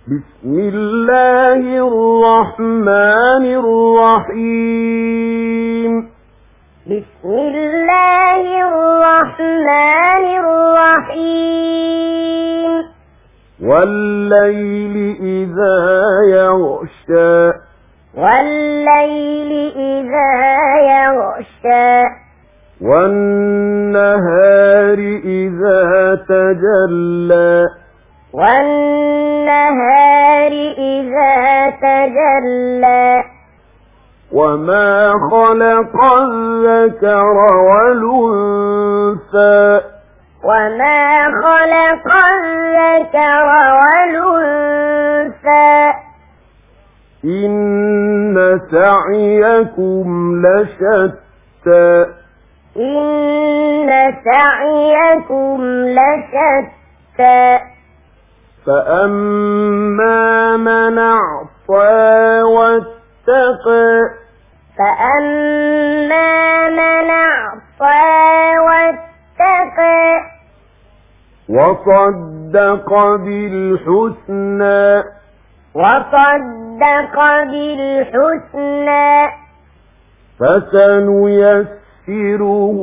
بسم الله الرحمن الرحيم. بسم الله الرحمن الرحيم. والليل إذا يغشى. والليل إذا يغشى. والنهار إذا تجلى. والنهار إذا تجلى. وما خلق الذكر والأنثى. وما خلق الذكر والأنثى. إن سعيكم لشتى. إن سعيكم لشتى. فأما من أعطى واتقى. فأما من أعطى واتقى. وصدق بالحسنى. وصدق بالحسنى. فسنيسره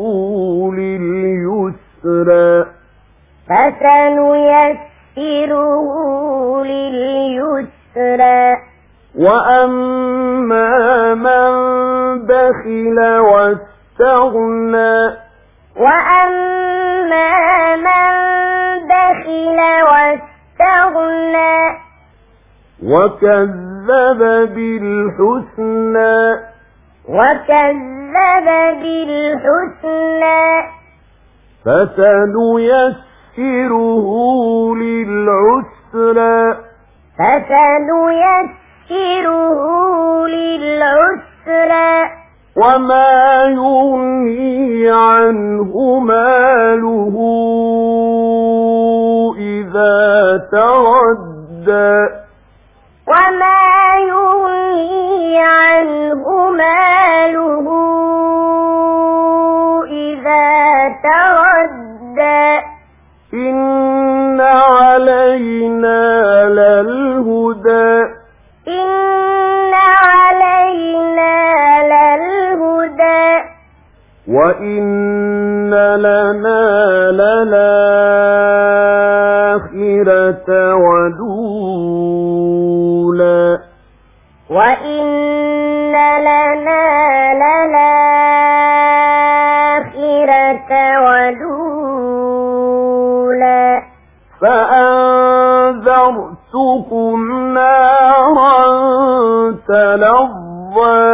لليسرى. فسنيسره لليسرى. وأما من بخل واستغنى. وأما من بخل واستغنى. وكذب بالحسنى. وكذب بالحسنى. فسنيسره للعسرى. فسنيسره للعسرى. وما يغني عنه ماله إذا تردى. وما يغني عنه ماله إذا تردى. إن علينا للهدى. إن علينا للهدى. وإن لنا للآخرة والأولى. وإن لنا للآخرة والأولى. فأنذرتكم نارا تلظى.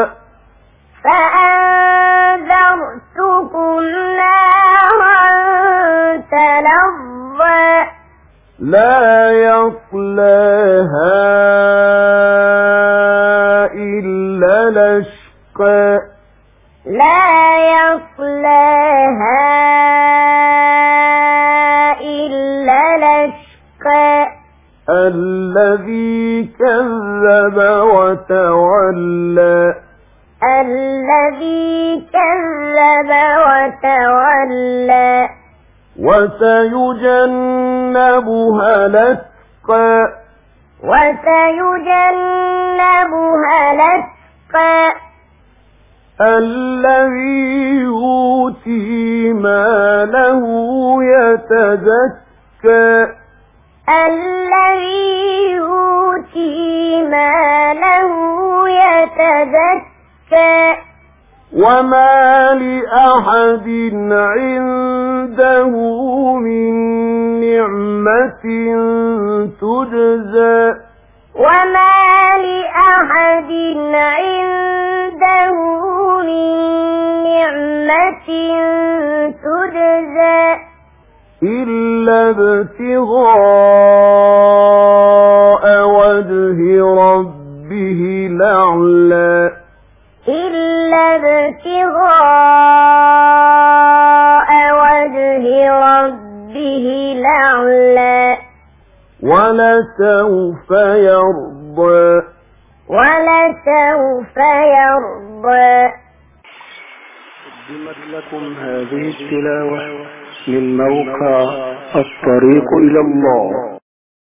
فأنذرتكم نارا تلظى. لا يصلاها إلا الأشقى. لا يصلاها إلا الأشقى. الذي كذب وتولى. الذي كذب وتولى. وسيجنبها الأتقى. وسيجنبها الأتقى. الذي يؤتي ماله يتزكى. الذي يؤتي ماله يتزكى. وما لأحد عنده من نعمة تجزى. وما لأحد عنده من نعمة تجزى إلا ابتغاء وجه ربه الأعلى. إلا ابتغاء وجه ربه الأعلى. ولسوف يرضى. ولسوف يرضى. قدمت لكم هذه التلاوة من موقع الطريق إلى الله.